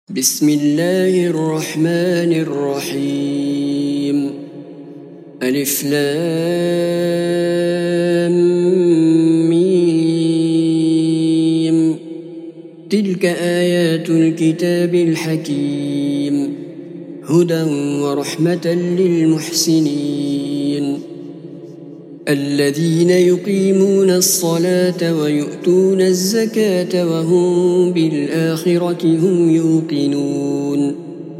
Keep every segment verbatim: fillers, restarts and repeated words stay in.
بسم الله الرحمن الرحيم. ألف لام ميم. تلك آيات الكتاب الحكيم، هدى ورحمة للمحسنين الذين يقيمون الصلاة ويؤتون الزكاة وهم بالآخرة هم يوقنون.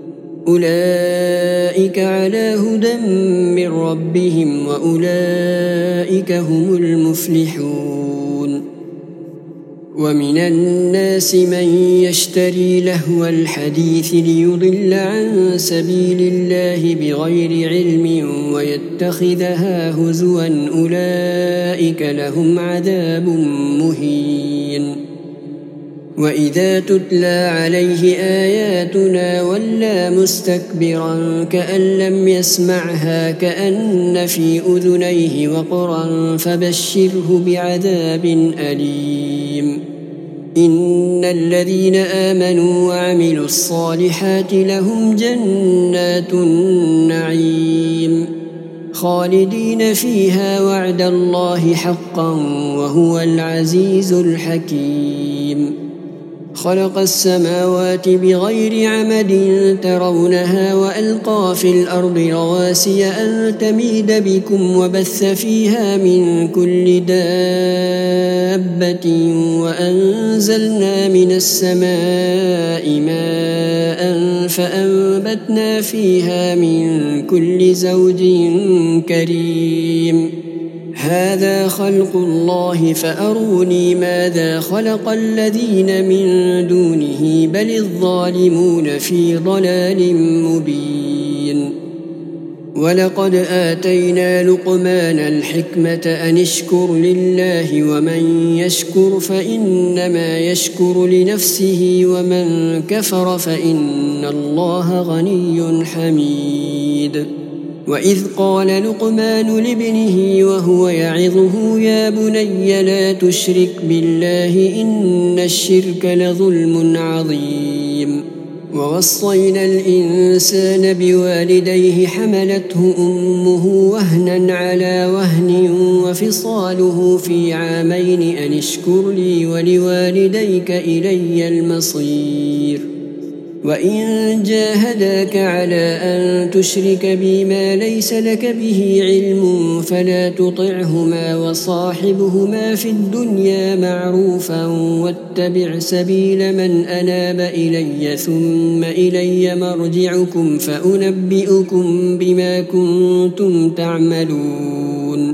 أولئك على هدى من ربهم وأولئك هم المفلحون. ومن الناس من يشتري لهو الحديث ليضل عن سبيل الله بغير علم ويتخذها هزوا، أولئك لهم عذاب مهين. وإذا تتلى عليه آياتنا ولى مستكبرا كأن لم يسمعها كأن في أذنيه وقرا، فبشره بعذاب أليم. إن الذين آمنوا وعملوا الصالحات لهم جنات النعيم خالدين فيها، وعد الله حقا وهو العزيز الحكيم. خلق السماوات بغير عمد ترونها وألقى في الأرض رواسي أن تميد بكم وبث فيها من كل دابة، وأنزلنا من السماء ماء فأنبتنا فيها من كل زوج كريم. هذا خلق الله فأروني ماذا خلق الذين من دونه بل الظالمون في ضلال مبين. ولقد آتينا لقمان الحكمة أن اشكر لله، ومن يشكر فإنما يشكر لنفسه، ومن كفر فإن الله غني حميد. وإذ قال لقمان لابنه وهو يعظه يا بني لا تشرك بالله إن الشرك لظلم عظيم. ووصينا الإنسان بوالديه حملته أمه وهنا على وهن وفصاله في عامين أن اشكر لي ولوالديك إلي المصير. وإن جاهداك على أن تشرك بي ما ليس لك به علم فلا تطعهما وصاحبهما في الدنيا معروفا، واتبع سبيل من أناب إلي ثم إلي مرجعكم فأنبئكم بما كنتم تعملون.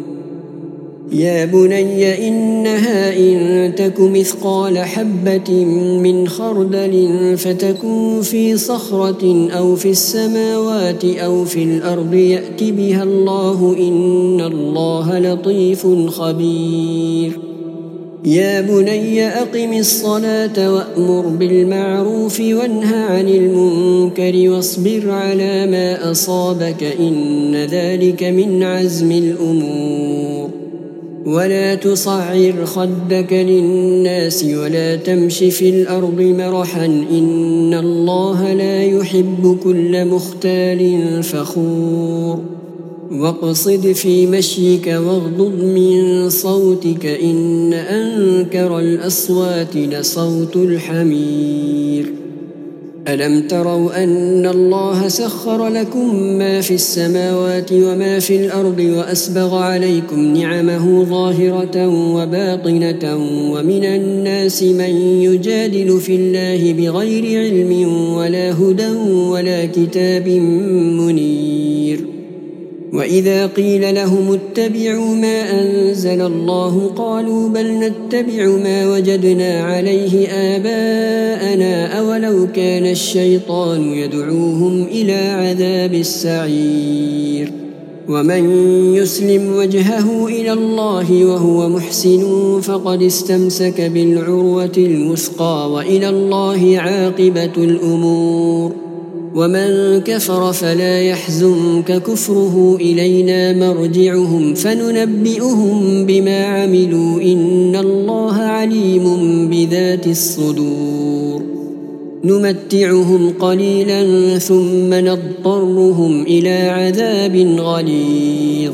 يا بني إنها إن تك مثقال حبة من خردل فتكن في صخرة أو في السماوات أو في الأرض يأت بها الله إن الله لطيف خبير. يا بني أقم الصلاة وأمر بالمعروف وانه عن المنكر واصبر على ما أصابك إن ذلك من عزم الأمور. ولا تصعر خدك للناس ولا تمش في الأرض مرحا إن الله لا يحب كل مختال فخور. واقصد في مشيك واغضض من صوتك إن أنكر الأصوات لصوت الحمير. ألم تروا أن الله سخر لكم ما في السماوات وما في الأرض وأسبغ عليكم نعمه ظاهرة وباطنة، ومن الناس من يجادل في الله بغير علم ولا هدى ولا كتاب منير. وإذا قيل لهم اتبعوا ما أنزل الله قالوا بل نتبع ما وجدنا عليه آباءنا أولو كان الشيطان يدعوهم إلى عذاب السعير. ومن يسلم وجهه إلى الله وهو محسن فقد استمسك بالعروة الوثقى وإلى الله عاقبة الأمور. ومن كفر فلا يحزنك كفره إلينا مرجعهم فننبئهم بما عملوا إن الله عليم بذات الصدور. نمتعهم قليلا ثم نضطرهم إلى عذاب غليظ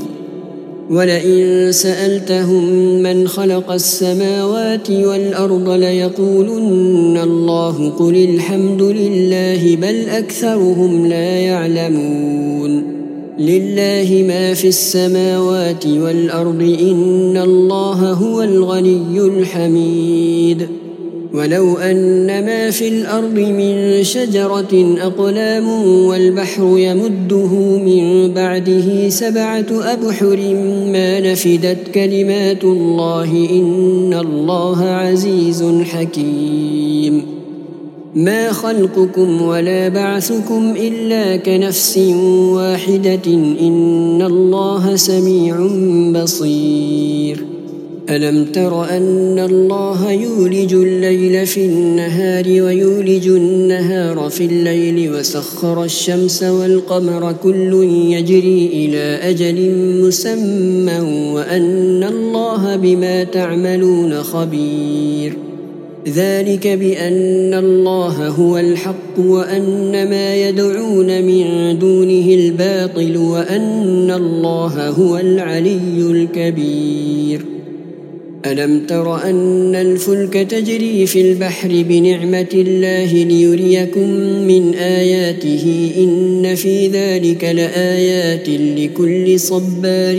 ولئن سألتهم من خلق السماوات والأرض ليقولن الله قل الحمد لله بل أكثرهم لا يعلمون لله ما في السماوات والأرض إن الله هو الغني الحميد ولو أن ما في الأرض من شجرة أقلام والبحر يمده من بعده سبعة أبحر ما نفدت كلمات الله إن الله عزيز حكيم ما خلقكم ولا بعثكم إلا كنفس واحدة إن الله سميع بصير ألم تر أن الله يولج الليل في النهار ويولج النهار في الليل وسخر الشمس والقمر كل يجري إلى أجل مسمى وأن الله بما تعملون خبير ذلك بأن الله هو الحق وأن ما يدعون من دونه الباطل وأن الله هو العلي الكبير ألم تر أن الفلك تجري في البحر بنعمة الله ليريكم من آياته إن في ذلك لآيات لكل صبار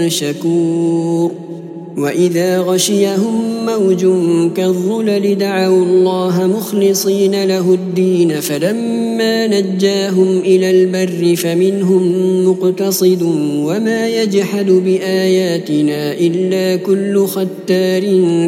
شكور وإذا غشيهم موج كالظلل دعوا الله مخلصين له الدين فلما نجاهم إلى البر فمنهم مقتصد وما يجحد بآياتنا إلا كل ختار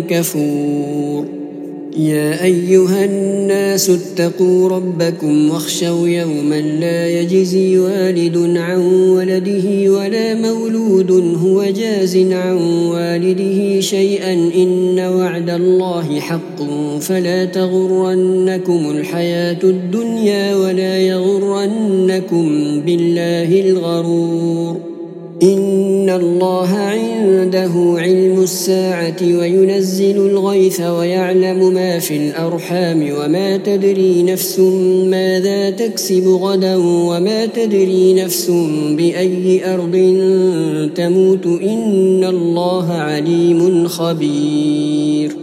كفور يا أيها الناس اتقوا ربكم واخشوا يوما لا يجزي والد عن ولده ولا مولود هو جاز عن والده شيئا إن وعد الله حق فلا تغرنكم الحياة الدنيا ولا يغرنكم بالله الغرور إن الله عنده علم الساعة وينزل الغيث ويعلم ما في الأرحام وما تدري نفس ماذا تكسب غدا وما تدري نفس بأي أرض تموت إن الله عليم خبير